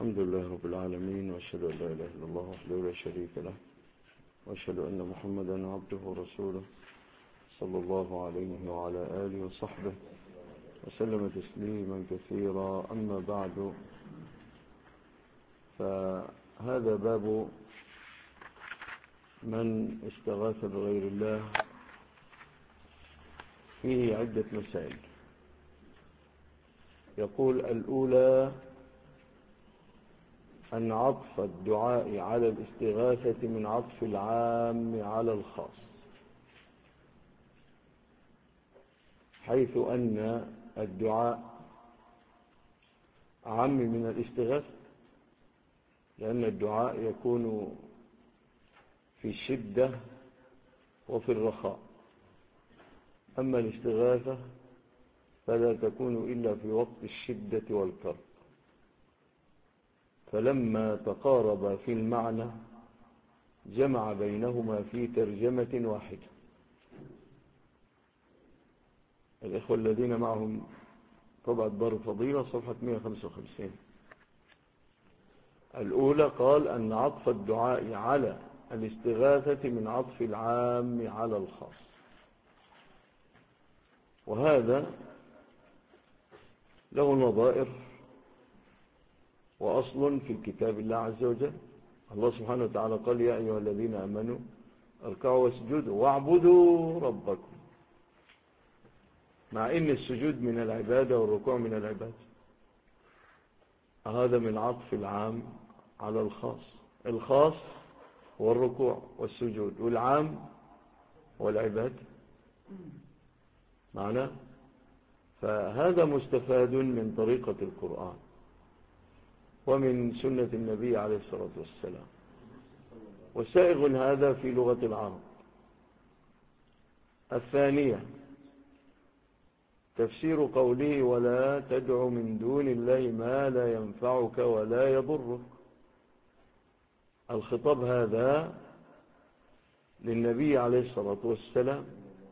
الحمد لله رب العالمين، وأشهد أن لا إله إلا الله وحده لا شريك له، وأشهد أن محمدا عبده ورسوله صلى الله عليه وعلى آله وصحبه وسلم تسليما كثيرا. أما بعد، فهذا باب من استغاث بغير الله، فيه عدة مسائل. يقول: الأولى أن عطف الدعاء على الاستغاثة من عطف العام على الخاص، حيث أن الدعاء عام من الاستغاثة، لأن الدعاء يكون في الشدة وفي الرخاء، أما الاستغاثة فلا تكون إلا في وقت الشدة والكرب. فلما تقارب في المعنى جمع بينهما في ترجمة واحدة. الإخوة الذين معهم طبعة دار الفضيلة صفحة 155. الأولى قال أن عطف الدعاء على الاستغاثة من عطف العام على الخاص، وهذا له نظائر وأصل في كتاب الله عز وجل. الله سبحانه وتعالى قال: يا أيها الذين آمنوا اركعوا واسجدوا واعبدوا ربكم، مع إن السجود من العبادة والركوع من العبادة. هذا من عطف العام على الخاص. الخاص هو الركوع والسجود، والعام والعبادة معناه. فهذا مستفاد من طريقة القرآن ومن سنة النبي عليه الصلاة والسلام، وسائغ هذا في لغة العرب. الثانية تفسير قوله: ولا تدع من دون الله ما لا ينفعك ولا يضرك. الخطاب هذا للنبي عليه الصلاة والسلام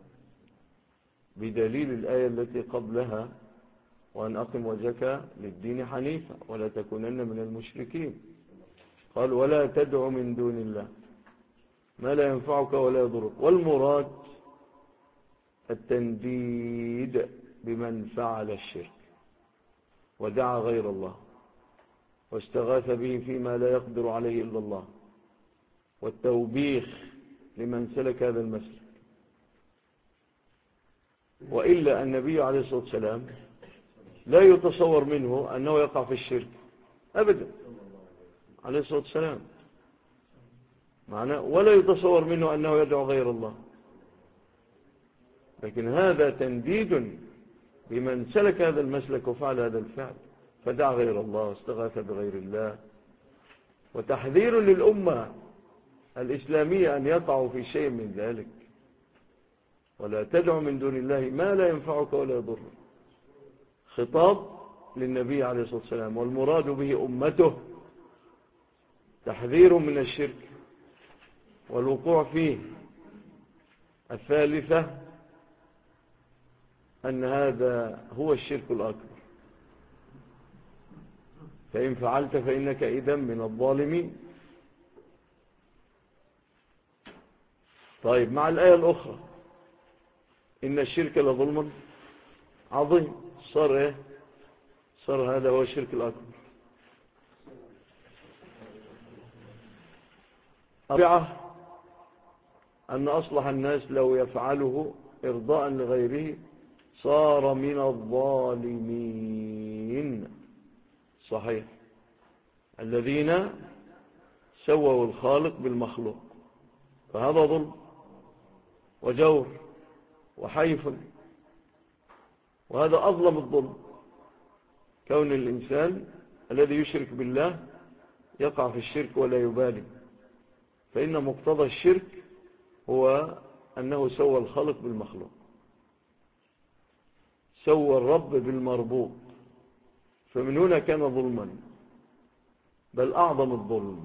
بدليل الآية التي قبلها: وأن أقم وجهك للدين حنيفا ولا تكونن من المشركين. قال: ولا تدع من دون الله ما لا ينفعك ولا يضرك. والمراد التنديد بمن فعل الشرك ودعا غير الله واستغاث به فيما لا يقدر عليه إلا الله، والتوبيخ لمن سلك هذا المسلك. وإلا النبي عليه الصلاة والسلام لا يتصور منه أنه يقع في الشرك أبدا عليه الصلاة والسلام، ولا يتصور منه أنه يدعو غير الله. لكن هذا تنديد بمن سلك هذا المسلك وفعل هذا الفعل، فدعا غير الله واستغاث بغير الله، وتحذير للأمة الإسلامية أن يقعوا في شيء من ذلك. ولا تدع من دون الله ما لا ينفعك ولا يضرك، خطاب للنبي عليه الصلاة والسلام، والمراد به أمته، تحذير من الشرك والوقوع فيه. الثالثة أن هذا هو الشرك الأكبر، فإن فعلت فإنك إذن من الظالمين. طيب، مع الآية الأخرى: إن الشرك لظلم عظيم. صار إيه؟ صار هذا هو الشرك الأكبر. الرابعة أن أصلح الناس لو يفعله إرضاء لغيره صار من الظالمين. صحيح، الذين سووا الخالق بالمخلوق، فهذا ظلم وجور وحيف، وهذا أظلم الظلم، كون الإنسان الذي يشرك بالله يقع في الشرك ولا يبالي. فإن مقتضى الشرك هو أنه سوى الخالق بالمخلوق، سوى الرب بالمربوب، فمن هنا كان ظلما، بل أعظم الظلم.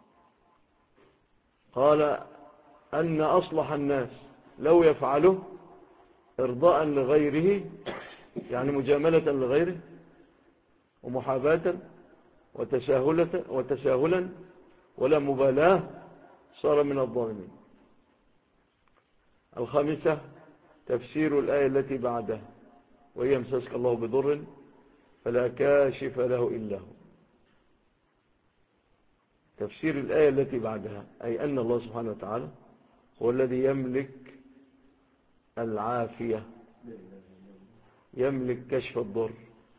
قال أن أصلح الناس لو يفعله إرضاء لغيره، يعني مجاملة لغيره ومحاباة وتساهلا ولا مبالاة صار من الظالمين. الخامسة تفسير الآية التي بعدها، وهي يمسسك الله بضر فلا كاشف له إلا هو. تفسير الآية التي بعدها أي أن الله سبحانه وتعالى هو الذي يملك العافية، يملك كشف الضر،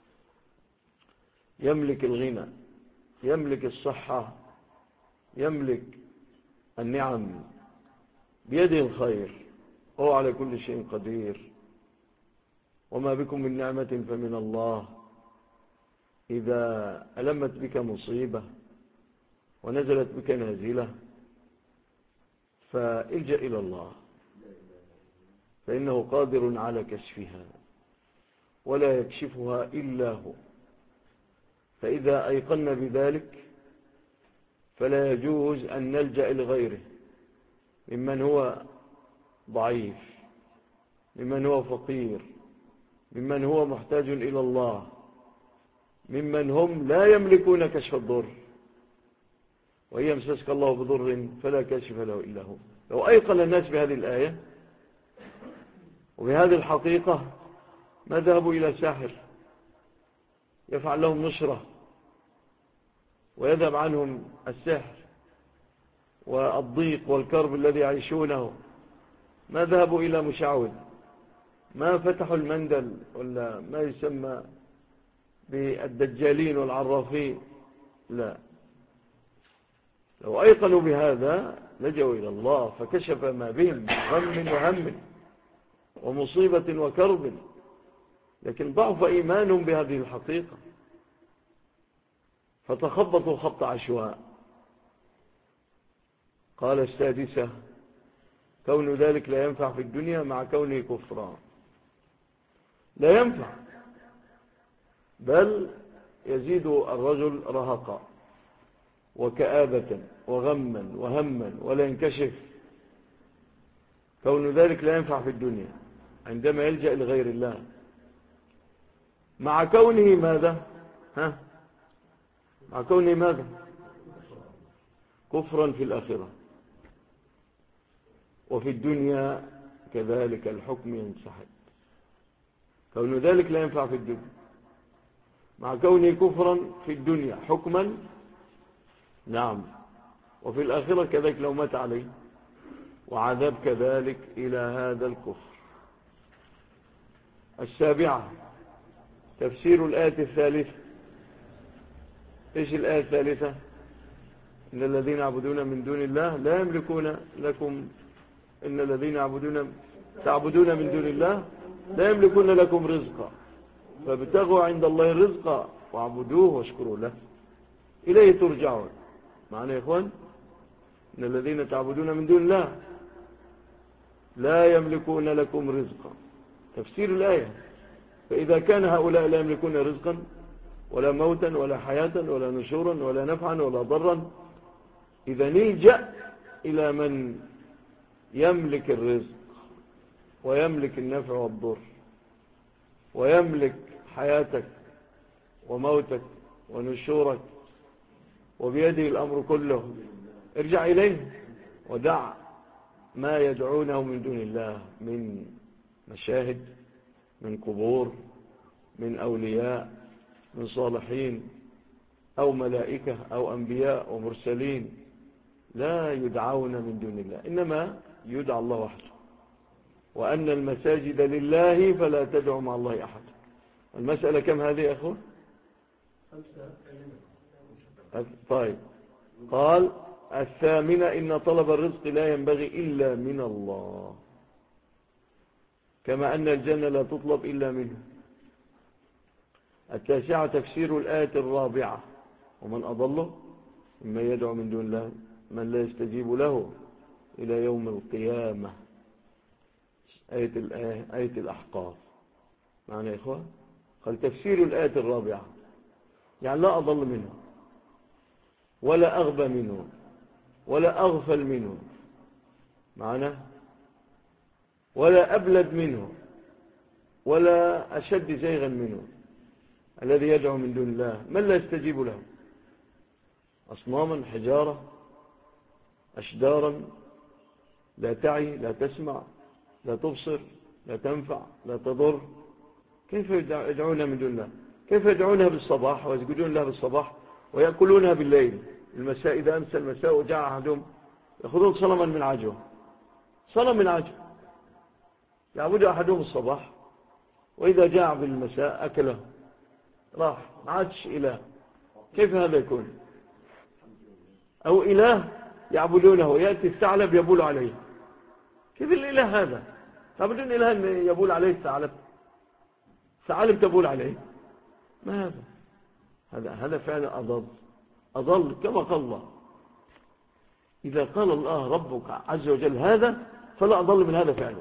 يملك الغنى، يملك الصحة، يملك النعم، بيده الخير، هو على كل شيء قدير. وما بكم من نعمة فمن الله. إذا ألمت بك مصيبة ونزلت بك نازلة فالجأ إلى الله، فإنه قادر على كشفها ولا يكشفها إلا هو. فإذا أيقنا بذلك فلا يجوز أن نلجأ لغيره ممن هو ضعيف، ممن هو فقير، ممن هو محتاج إلى الله، ممن هم لا يملكون كشف الضر. وإن يمسسك الله بضر فلا كاشف له إلا هو. لو أيقن الناس بهذه الآية وبهذه الحقيقة ما ذهبوا إلى ساحر يفعل لهم نشرة ويذهب عنهم السحر والضيق والكرب الذي يعيشونه، ما ذهبوا إلى مشعوذ، ما فتحوا المندل ولا ما يسمى بالدجالين والعرافين، لا. لو أيقنوا بهذا لجوا إلى الله فكشف ما بهم غم وهم ومصيبة وكرب، لكن ضعف إيمانهم بهذه الحقيقة فتخبطوا خبط عشواء. قال السادسة كون ذلك لا ينفع في الدنيا مع كونه كفرا. لا ينفع، بل يزيد الرجل رهقا وكآبة وغما وهما ولا ينكشف. كون ذلك لا ينفع في الدنيا عندما يلجأ لغير الله، مع كونه ماذا؟ مع كونه ماذا؟ كفرا في الآخرة، وفي الدنيا كذلك الحكم ينسحب. كون ذلك لا ينفع في الدنيا مع كونه كفرا في الدنيا حكما، نعم، وفي الآخرة كذلك لو مات عليه، وعذاب كذلك إلى هذا الكفر. السابعة تفسير الآية الثالثة. إيش الآية الثالثة؟ إن الذين يعبدون من دون الله لا يملكون لكم، إن الذين تعبدون من دون الله لا يملكون لكم رزقا فابتغوا عند الله رزقا واعبدوه واشكروا له إليه ترجعون. معنى يا إخوان إن الذين تعبدون من دون الله لا يملكون لكم رزقا، تفسير الآية. فإذا كان هؤلاء لا يملكون رزقا ولا موتا ولا حياة ولا نشورا ولا نفعا ولا ضرا، إذا نلجأ إلى من يملك الرزق ويملك النفع والضر ويملك حياتك وموتك ونشورك وبيده الأمر كله، ارجع إليه ودع ما يدعونه من دون الله من مشاهد، من قبور، من أولياء، من صالحين أو ملائكة أو أنبياء ومرسلين، لا يدعون من دون الله، إنما يدعى الله وحده. وأن المساجد لله فلا تدعوا مع الله أحد. المسألة كم هذه يا أخوة؟ طيب، قال الثامنة إن طلب الرزق لا ينبغي إلا من الله، كما أن الجنة لا تطلب إلا منه. التاسعة تفسير الآية الرابعة ومن أضله مما يدعو من دون الله من لا يستجيب له إلى يوم القيامة. آية الأحقاف. معنى يا إخوان قال تفسير الآية الرابعة يعني لا أضل منه ولا أغبى منه ولا أغفل منه، معنى ولا أبلد منه ولا أشد زيغا منه الذي يدعو من دون الله من لا يستجيب له أصناما، حجارة، أشجارا لا تعي، لا تسمع، لا تبصر، لا تنفع، لا تضر. كيف يدعونها من دون الله؟ كيف يدعونها بالصباح ويسجدون لها بالصباح ويأكلونها بالليل المساء؟ إذا أمسى المساء وجاء أحدهم يأخذون صنما من عجوة، صنم من عجوة يعبد أحدهم الصباح، وإذا جاء بالمساء أكله راح، ما عادش إله. كيف هذا يكون؟ أو إله يعبدونه، يأتي الثعلب يبول عليه. كيف الإله هذا؟ تعبدون إله يبول عليه الثعلب؟ ثعالب تبول عليه؟ ما هذا فعلا أضل كما قال الله. إذا قال الله ربك عز وجل هذا فلا أضل من هذا فعلا.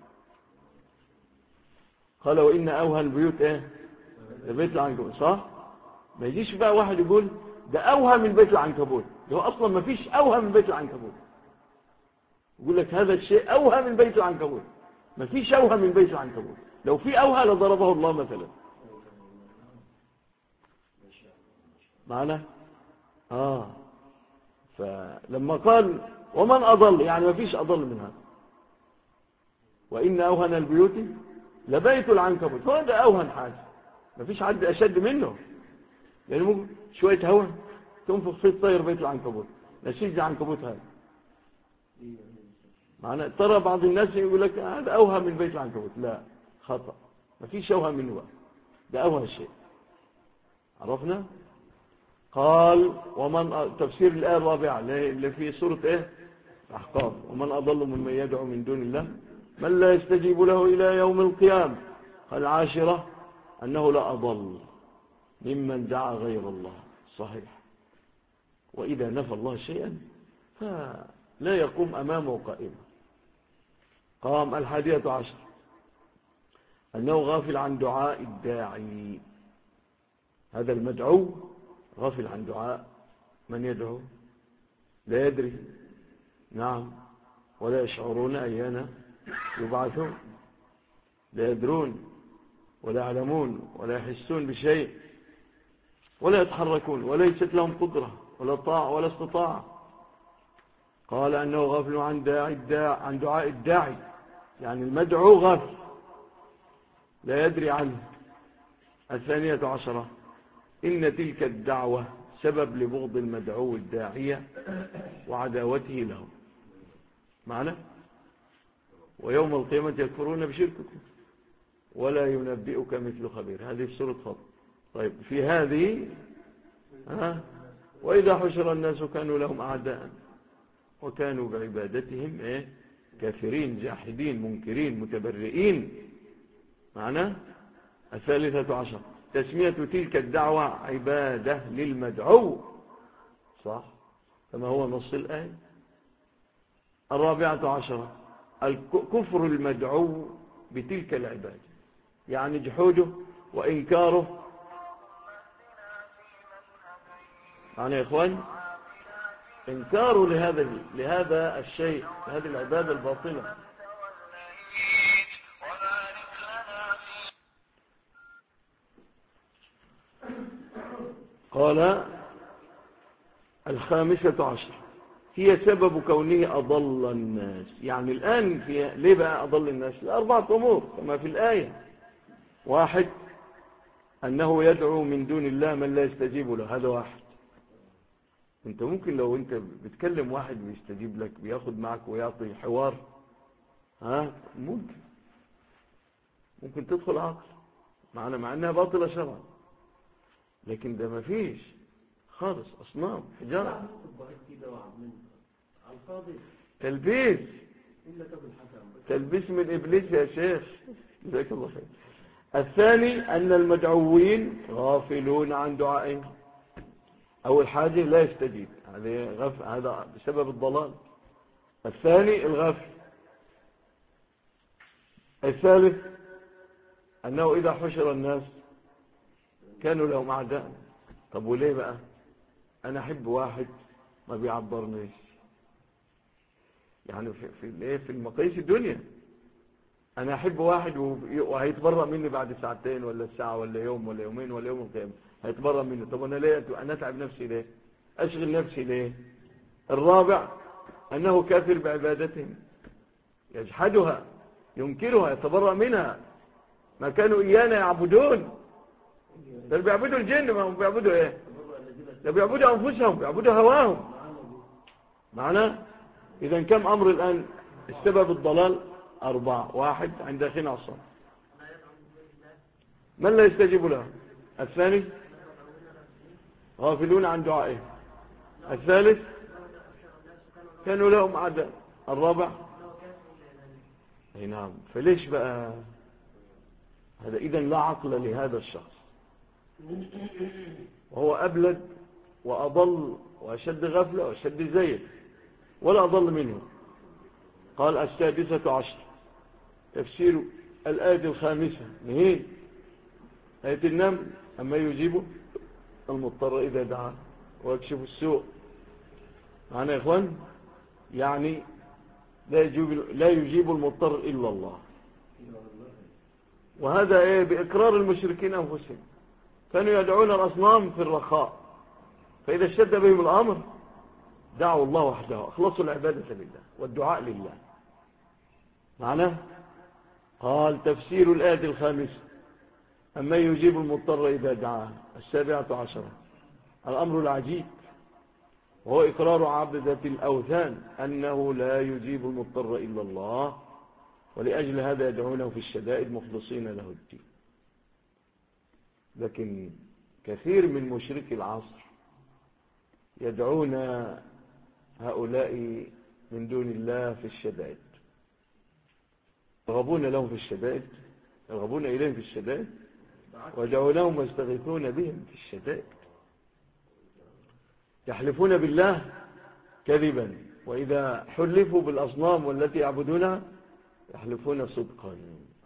قال وإن أوهى البيوت إيه؟ بيت العنكبوت. صح؟ ما يجيش بقى واحد يقول ده أوهى من بيت العنكبوت، ده هو أصلا ما فيش أوهى من بيت العنكبوت. يقول لك هذا الشيء أوهى من بيت العنكبوت، ما فيش أوهى من بيت العنكبوت. لو في أوهى لضربه الله مثلا. معنا؟ فلما قال ومن أضل، يعني ما فيش أضل من هذا. وإن أوهن البيوت لبيت العنكبوت، هو ده أوهن حاجة، ما فيش حد أشد منه. يعني ممكن شوية هوا تنفخ فيه الطير بيت العنكبوت، نشيج العنكبوت هذا. معنا؟ ترى بعض الناس يقول لك هذا أوهى من بيت العنكبوت. لا، خطأ، ما فيش أوهى منه بقى. ده أوهى الشيء. عرفنا؟ قال ومن تفسير الآية الرابعة اللي في سورة إيه؟ أحقاف. ومن أضل ممن يدعو من دون الله من لا يستجيب له إلى يوم القيامة. قال العاشرة أنه لا أضل ممن دعا غير الله. صحيح. وإذا نفى الله شيئا فلا يقوم أمامه قائمة. قام 11 أنه غافل عن دعاء الداعي. هذا المدعو غافل عن دعاء من يدعو، لا يدري. نعم. ولا يشعرون أيانا يبعثون، لا يدرون ولا يعلمون ولا يحسون بشيء ولا يتحركون وليست لهم قدرة ولا طاعة ولا استطاعة. قال أنه غافل عن دعاء الداعي، يعني المدعو غافل لا يدري عنه. 12 إن تلك الدعوة سبب لبغض المدعو الداعية وعداوته له. معنى ويوم القيامة يكفرون بشرككم ولا ينبئك مثل خبير. هذه في سورة فاطر. طيب في هذه وإذا حشر الناس كانوا لهم أعداء وكانوا بعبادتهم كافرين جاحدين منكرين متبرئين. معنى 13 تسمية تلك الدعوة عبادة للمدعو. صح كما هو نص الآية. 14 الكفر المدعو بتلك العبادة، يعني جحوده وإنكاره. يعني يا إخوان إنكاره لهذا الشيء، لهذه العبادة الباطلة. قال 15 هي سبب كونه أضل الناس. يعني الآن ليه بقى أضل الناس؟ لأربعة أمور كما في الآية. 1 أنه يدعو من دون الله من لا يستجيب له. هذا 1. انت ممكن لو انت بتكلم واحد بيستجيب لك بياخد معك ويعطي حوار ممكن تدخل عقل معنا مع انها باطلة شرعا، لكن ده ما فيش خالص. اصنام حجارة تلبيس من ابليس يا شيخ جزاك الله خير. 2 ان المدعوين غافلون عن دعائهم. أول حاجة لا يستجيب، هذا بسبب الضلال. 2 الغفل. 3 أنه إذا حشر الناس كانوا لهم أعداء. طب وليه بقى؟ أنا أحب واحد ما بيعبرنيش، يعني في المقاييس الدنيا أنا أحب واحد وهيتبرأ مني بعد 2 ساعة ولا ساعة ولا يوم ولا يومين ولا يوم القيامة هيتبرأ مني. طب أنا ليه أنا أتعب نفسي ليه؟ أشغل نفسي ليه؟ الرابع أنه كافر بعبادتهم، يجحدها، ينكرها، يتبرأ منها. ما كانوا إيانا يعبدون، ده بيعبدوا الجن، ما هم بيعبدوا إيه؟ ده بيعبدوا أنفسهم، بيعبدوا هواهم. معنا؟ إذا كم أمر الآن السبب الضلال؟ 4. 1 عند أخينا عصام، من لا يستجيب له. الثاني غافلون عن دعائه. الثالث كانوا لهم عداء. الرابع أي نعم. فليش بقى هذا؟ إذن لا عقل لهذا الشخص، وهو أبلد وأضل وأشد غفلة وأشد زيد، ولا أضل منه. قال 16 تفسير الآية 5 نهين آية النمل، أما يجيب المضطر إذا دعاه ويكشف السوء. معنا يا إخوان؟ يعني لا يجيب المضطر إلا الله. وهذا إيه؟ بإقرار المشركين أنفسهم، كانوا يدعون الأصنام في الرخاء، فإذا اشتد بهم الأمر دعوا الله وحده، أخلصوا العبادة لله والدعاء لله. معنا؟ قال تفسير الآية 5 أما يجيب المضطر إذا دعاه. 17 الأمر العجيب، وهو إقرار عبدة الأوثان أنه لا يجيب المضطر إلا الله، ولأجل هذا يدعونه في الشدائد مخلصين له الدين. لكن كثير من مشركي العصر يدعون هؤلاء من دون الله في الشدائد، يرغبون لهم في الشدائد، يرغبون إليهم في الشدائد، ودعونهم ويستغيثون بهم في الشدائد. يحلفون بالله كذبا، وإذا حلفوا بالأصنام والتي يعبدونها يحلفون صدقا.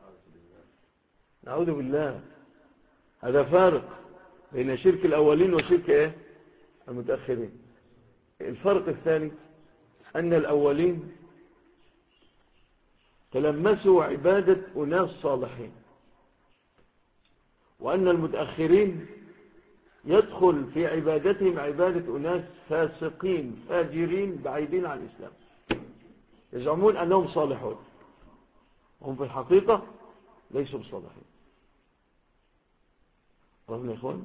نعوذ بالله. هذا فارق بين شرك الأولين وشرك المتأخرين. الفرق الثاني أن الأولين تلمسوا عبادة أناس صالحين، وأن المتأخرين يدخل في عبادتهم عبادة أناس فاسقين فاجرين بعيدين عن الإسلام، يزعمون أنهم صالحون، هم في الحقيقة ليسوا بصالحين. رغم يا إخوان.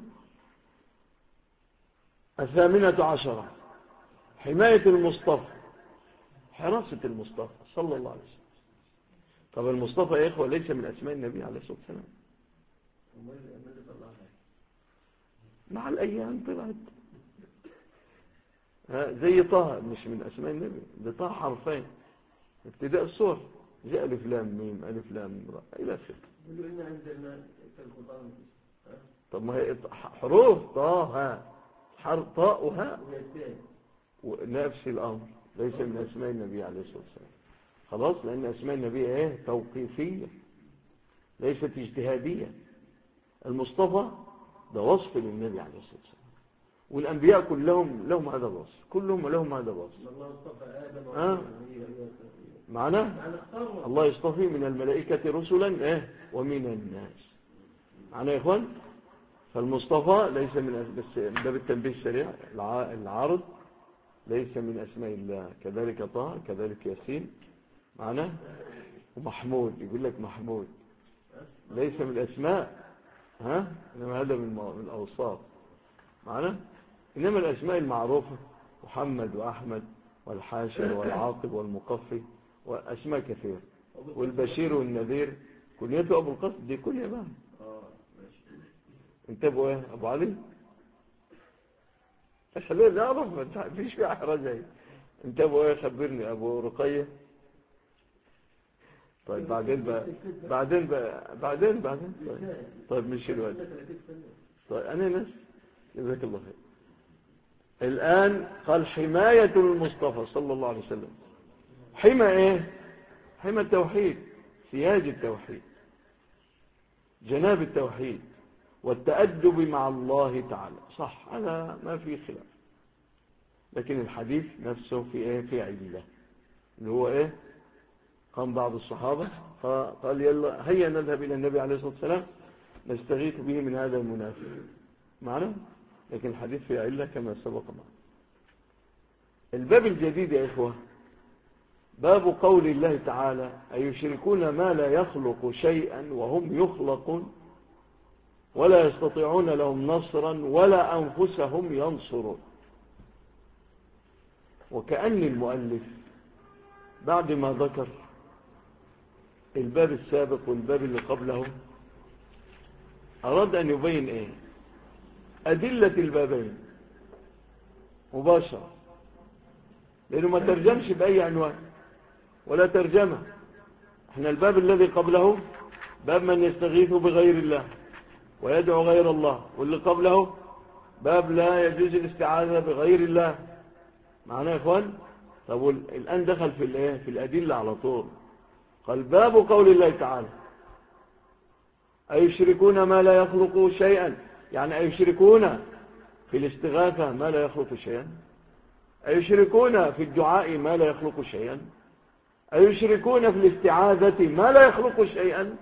18 حماية المصطفى، حراسة المصطفى صلى الله عليه وسلم. طب المصطفى يا إخوة ليس من أسماء النبي عليه الصلاة والسلام، مع الأيام طلعت زي طه، مش من أسماء النبي، ده طه حرفين ابتداء الصور، جاء ألف لام ميم ألف لام را إلى آخره. طب ما هي حروف طه طاء وهاء نفس الأمر، ليس من أسماء النبي عليه الصلاة والسلام. خلاص، لأن أسماء النبي توقيفية ليست اجتهادية. المصطفى ده وصف للنبي عليه الصلاة والسلام، والأنبياء كلهم لهم هذا الوصف، كلهم لهم هذا الوصف. معنا الله يصطفي من الملائكة رسلا ومن الناس. معنا يا إخوان. فالمصطفى ليس من بس ده بالتنبيه السريع العارض، ليس من أسماء الله. كذلك طه، كذلك ياسين. معنا. ومحمود، يقول لك محمود ليس من الأسماء، إنما هذا من الأوصاف. معنا. إنما الأسماء المعروفة محمد وأحمد والحاشر والعاقب والمقفي وأسماء كثيرة، والبشير والنذير كنيته أبو القاسم، دي كنية بقى. انت أبو علي خليه نعرف، ما فيش فيها احراج. انت ابو خبرني ابو رقية. طيب بعدين طيب مش الوقت. طيب انا ناس جزاك الله خير. الان قال حماية المصطفى صلى الله عليه وسلم. حمى حمى التوحيد، سياج التوحيد، جناب التوحيد، والتأدب مع الله تعالى. صح، هذا ما فيه خلاف. لكن الحديث نفسه في علة، اللي هو قام بعض الصحابة فقال يلا هيا نذهب إلى النبي عليه الصلاة والسلام نستغيث به من هذا المنافق. معنا. لكن الحديث في علة كما سبق معنا. الباب الجديد يا إخوة باب قول الله تعالى أيشركون ما لا يخلق شيئا وهم يخلقون ولا يستطيعون لهم نصرا ولا أنفسهم ينصرون. وكأن المؤلف بعد ما ذكر الباب السابق والباب اللي قبله أراد أن يبين إيه؟ أدلة البابين مباشرة، لأنه ما ترجمش بأي عنوان ولا ترجمة. احنا الباب الذي قبله باب من يستغيث بغير الله ويدعو غير الله، واللي قبله باب لا يجوز الاستعاذة بغير الله. معنا يا إخوان؟ طب الآن دخل في الإيه؟ في الأدلة على طول. قال باب قول الله تعالى أيشركون ما لا يخلق شيئا، يعني أيشركون في الاستغاثة ما لا يخلق شيئا، أيشركون في الدعاء ما لا يخلق شيئا، أيشركون في الاستعاذة ما لا يخلق شيئا،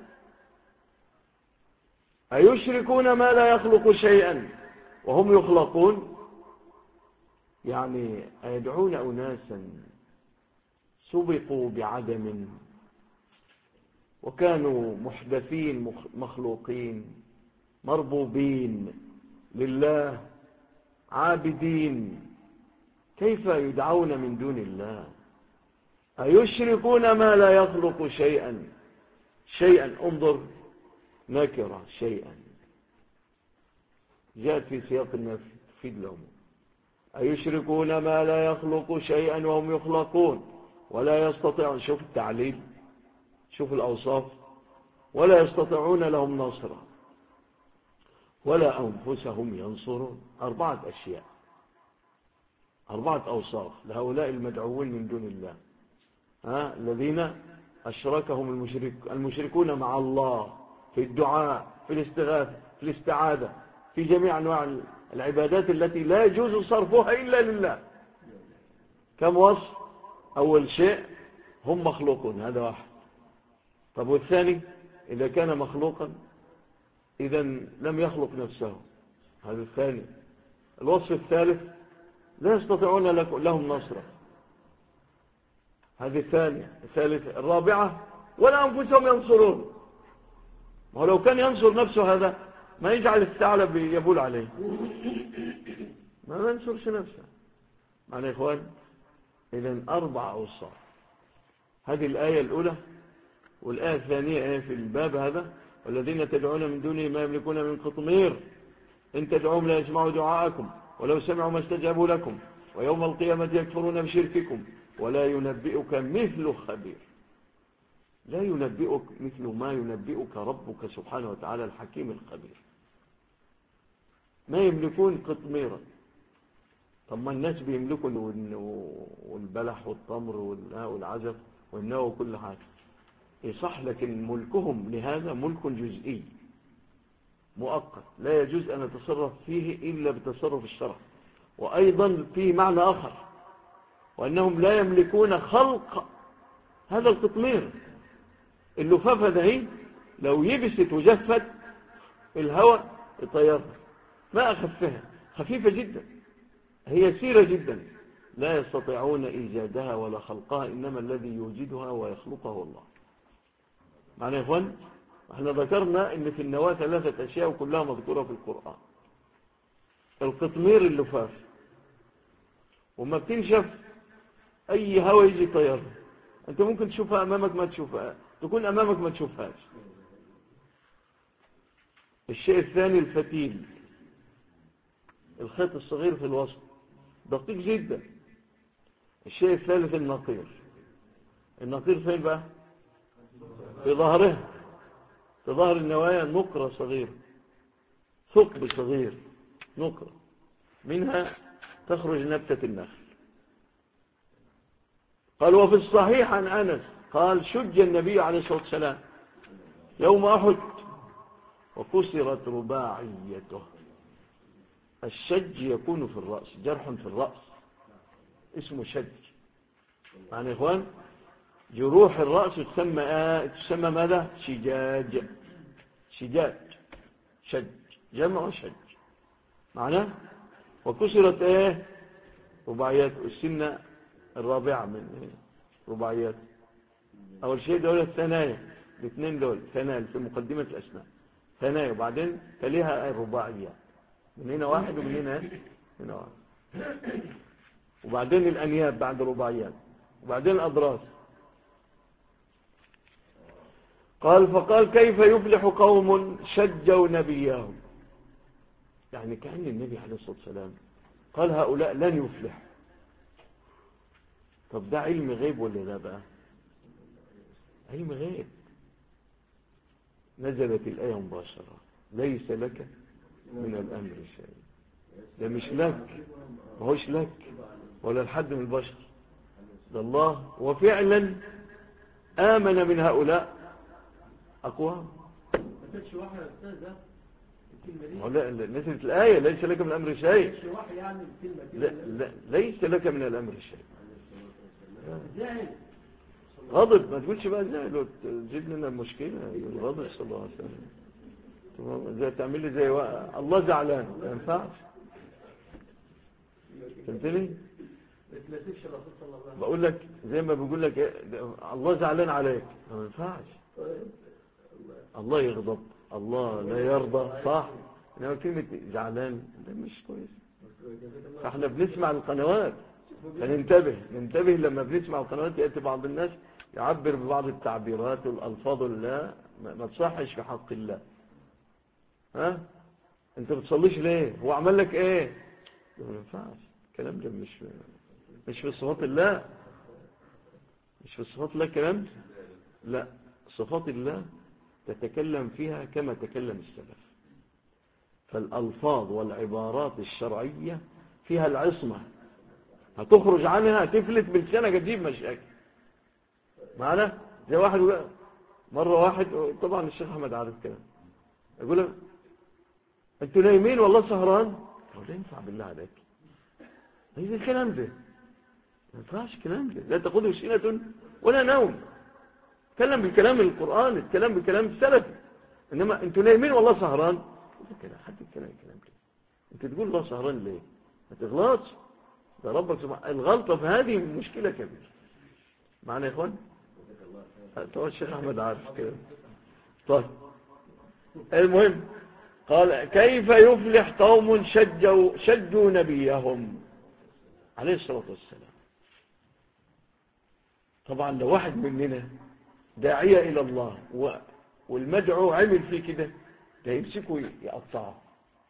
أيشركون ما لا يخلق شيئا وهم يخلقون، يعني أيدعون أناسا سبقوا بعدم وكانوا محدثين مخلوقين مربوبين لله عابدين، كيف يدعون من دون الله؟ أيشركون ما لا يخلق شيئا. شيئا انظر نكرة شيئا جاءت في سياق النفي تفيد لهم. أيشركون ما لا يخلق شيئا وهم يخلقون ولا يستطيعون، شوف التعليل شوف الأوصاف، ولا يستطيعون لهم نصرا ولا أنفسهم ينصرون. 4 أشياء 4 أوصاف لهؤلاء المدعوين من دون الله، الذين أشركهم المشركون مع الله في الدعاء في الاستغاثة في الاستعاذة في جميع أنواع العبادات التي لا يجوز صرفها إلا لله. كم وصف؟ أول شيء هم مخلوقون، هذا واحد. طب والثاني إذا كان مخلوقا إذا لم يخلق نفسه، هذا الثاني. الوصف الثالث لا يستطيعون لهم نصرا، هذه الثانية. الثالثة الرابعة ولا أنفسهم ينصرون. ولو كان ينصر نفسه هذا ما يجعل الثعلب يبول عليه، ما ينصرش نفسه. معنى يا إخوان إذن 4 أوصاف. هذه الآية الأولى. والآية الثانية في الباب هذا والذين تدعون من دونه ما يملكون من قطمير إن تدعوهم لا يسمعوا دعاءكم ولو سمعوا ما استجابوا لكم ويوم القيامة يكفرون بشرككم ولا ينبئك مثل خبير. لا ينبئك مثل ما ينبئك ربك سبحانه وتعالى الحكيم الخبير. ما يملكون قطميرا. طب ما الناس بيملكوا والبلح والتمر والعزف والنوى وكل حاجة يصح، لكن ملكهم لهذا ملك جزئي مؤقت لا يجوز أن نتصرف فيه إلا بتصرف الشرع. وأيضا فيه معنى آخر، وأنهم لا يملكون خلق هذا القطمير. اللفافة ده لو يبست وجفت الهواء يطيرها، ما أخفها، خفيفة جدا، هي سيرة جدا، لا يستطيعون إيجادها ولا خلقها، إنما الذي يوجدها ويخلقه الله. معنى يا إخوان احنا ذكرنا ان في النواة 3 أشياء وكلها مذكورة في القرآن. القطمير اللفاف، وما بتنشف اي هوا يجي طيرها، انت ممكن تشوفها امامك ما تشوفها، تكون امامك ما تشوفهاش. الشيء الثاني الفتيل، الخيط الصغير في الوسط دقيق جدا. الشيء الثالث النقير. النقير فين بقى؟ في ظهرها، في ظهر النوايا نقرة صغيرة، ثقب صغير، نقرة منها تخرج نبتة النخل. قال وفي الصحيح عن أنس قال شج النبي عليه الصلاة والسلام يوم أحد وكسرت رباعيته. الشج يكون في الرأس، جرح في الرأس اسمه شج. يعني يا إخوان جروح الرأس تسمى ماذا؟ شجاج. شجاج شج، جمع شج. معناه وكسرت رباعيات. السنة الرابعة من رباعيات. أول شيء دول الثنايا، الاثنين دول ثنايا في مقدمة الأسماء، ثنايا، وبعدين تليها الرباعيات، من هنا واحد ومن هنا واحد، وبعدين الأنياب بعد الرباعيات، وبعدين الأضراس. قال فقال كيف يفلح قوم شجوا نبيهم، يعني كأن النبي عليه الصلاة والسلام قال هؤلاء لن يفلح. طب ده علم غيب ولا لا بقى؟ علم غيب. نزلت الآية مباشرة ليس لك من الأمر شيء. ده مش لك، ما هوش لك ولا لحد من البشر، ده الله. وفعلا آمن من هؤلاء أقوام. نزلت الآية ليس لك من الأمر شيء. ليس لك من الأمر شيء. غضب، ما تقولش بقى زعل وتجيب لنا المشكلة. غضب صلى الله عليه وسلم. زي تعمل لي زي الله زعلان، ما ينفعش. فهمتني؟ بقول لك زي ما بيقول لك الله زعلان عليك، ما ينفعش. الله يغضب، الله لا يرضى، صح؟ انما كلمة زعلان ده مش كويس. فاحنا بنسمع القنوات فننتبه لما بنسمع القنوات يأتي بعض الناس يعبر ببعض التعبيرات والألفاظ لا ما تصحش في حق الله. ها انت بتصليش ليه؟ هو عمل لك ايه؟ ما ينفعش الكلام ده. مش في صفات الله، مش في صفات الله كلام. لا، صفات الله تتكلم فيها كما تكلم السلف. فالألفاظ والعبارات الشرعية فيها العصمة، هتخرج عنها تفلت بلسانك تجيب مشاكل معنا. زي واحد مرة واحد، طبعا الشيخ أحمد عارف كده، يقول له انتوا نايمين والله سهران. طب ده ينفع بالله عليك؟ ايه الكلام ده؟ ما ينفعش الكلام ده. لا تأخذه سنة ولا نوم. تكلم بالكلام القرآن، تكلم بالكلام السلفي. انما انتوا نايمين والله سهران، حد الكلام ده. انت تقول الله سهران ليه؟ ما تغلطش، ده ربك سبحانه. الغلطة في هذه مشكلة كبيرة معنا يا اخوان. طبعا الشيخ احمد عارف كده. طيب المهم قال كيف يفلح قوم شجوا نبيهم عليه الصلاة والسلام. طبعا لو واحد مننا داعية إلى الله والمدعو عمل فيه كده، ده يمسكه يقطعه.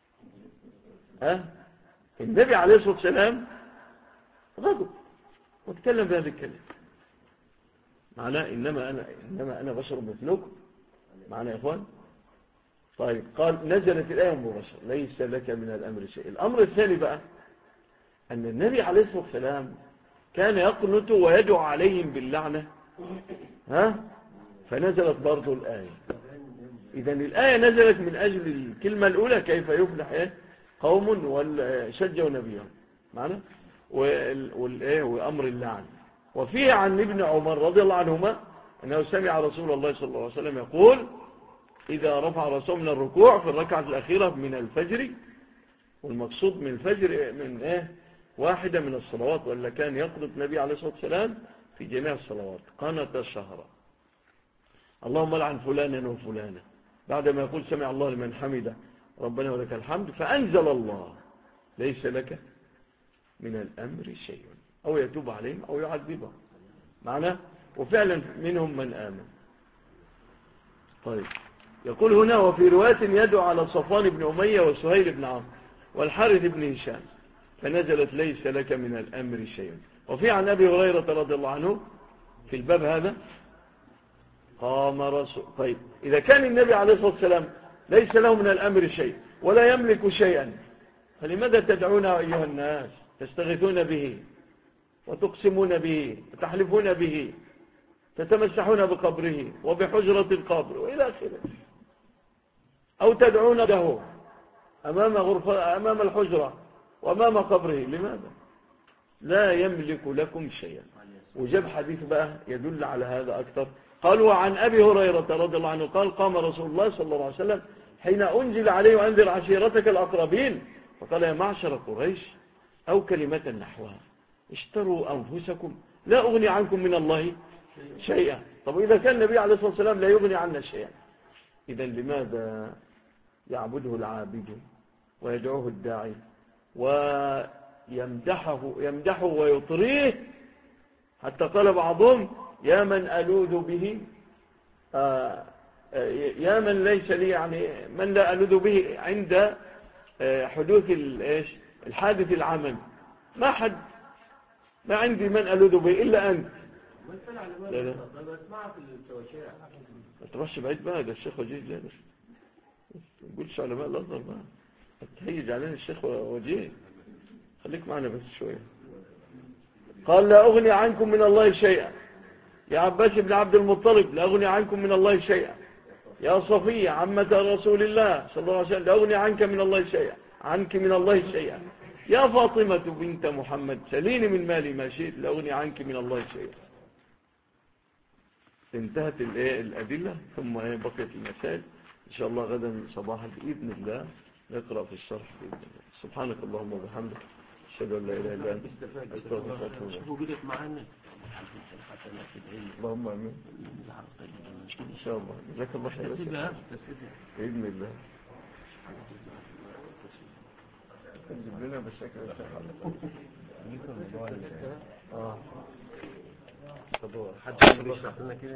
النبي عليه الصلاة والسلام غضب واتكلم بهذا الكلام. معناه إنما أنا بشر مثلكم. معنا يا إخوان. طيب قال نزلت الآية مباشرة ليس لك من الأمر شيء. الأمر الثاني بقى أن النبي عليه الصلاة والسلام كان يقنط ويدعو عليهم باللعنة. فنزلت برضو الآية. إذن الآية نزلت من أجل الكلمة الأولى كيف يفلح قوم شجوا نبيهم معنا، وأمر اللعن. وفيه عن ابن عمر رضي الله عنهما أنه سمع رسول الله صلى الله عليه وسلم يقول إذا رفع رسول من الركوع في الركعة الأخيرة من الفجر، والمقصود من الفجر من واحدة من الصلوات، ولا كان يقنط النبي عليه الصلاة والسلام في جميع الصلوات قنط الشهر اللهم لعن فلانا وفلانا، بعدما يقول سمع الله لمن حمده ربنا ولك الحمد، فأنزل الله ليس لك من الأمر شيء، أو يتوب عليهم أو يعذبهم معنا. وفعلا منهم من آمن. طيب يقول هنا وفي رواية يدعو على صفوان بن أمية وسهيل بن عمرو والحارث بن هشام فنزلت ليس لك من الأمر شيء. وفي عن أبي هريرة رضي الله عنه في الباب هذا قام رسول. طيب إذا كان النبي عليه الصلاة والسلام ليس له من الأمر شيء ولا يملك شيئا، فلماذا تدعون أيها الناس تستغيثون به وتقسمون به وتحلفون به، تتمسحون بقبره وبحجرة القبر وإلى آخره، أو تدعون له أمام الحجرة وأمام قبره؟ لماذا؟ لا يملك لكم شيئا. وجاب حديث بقى يدل على هذا أكثر. قال وعن أبي هريرة رضي الله عنه قال قام رسول الله صلى الله عليه وسلم حين أنزل عليه وأنذر عشيرتك الأقربين فقال يا معشر قريش أو كلمة نحوها: اشتروا أنفسكم لا أغني عنكم من الله شيئا. طب إذا كان النبي عليه الصلاة والسلام لا يغني عنا شيئا، إذن لماذا يعبده العابد ويدعوه الداعي ويمدحه ويطريه؟ حتى قال بعضهم: يا من ألوذ به، يا من ليس لي، يعني من لا ألوذ به عند حدوث الحادث العمل، ما عندي من ألوذ به إلا أنت. لا لا ما تروحش بعيد بقى، ده الشيخ وجيه جالس، ما تقولش علماء الأزهر بقى، هتهيج علينا الشيخ وجيه، خليك معنا بس شوية. قال: لا أغني عنكم من الله شيئا. يا عباس بن عبد المطلب: لا أغني عنكم من الله شيئا. يا صفية عمة رسول الله صلى الله عليه وسلم: لا أغني عنك من الله شيئا، عنك من الله شيئا. يا فاطمة بنت محمد: سليني من مالي ما شئت، لا أغني عنك من الله شيئا. انتهت الأدلة، ثم بقيت المسائل إن شاء الله غدا صباحا بإذن الله نقرأ في الشرح بإذن الله. سبحانك اللهم وبحمدك، أشهد أن لا إله إلا أنت، أستغفرك. وجودك معنا اللهم آمين إن شاء الله. جزاك الله خير بإذن الله. تجيب لنا بالشكل حد يشرح لنا كده.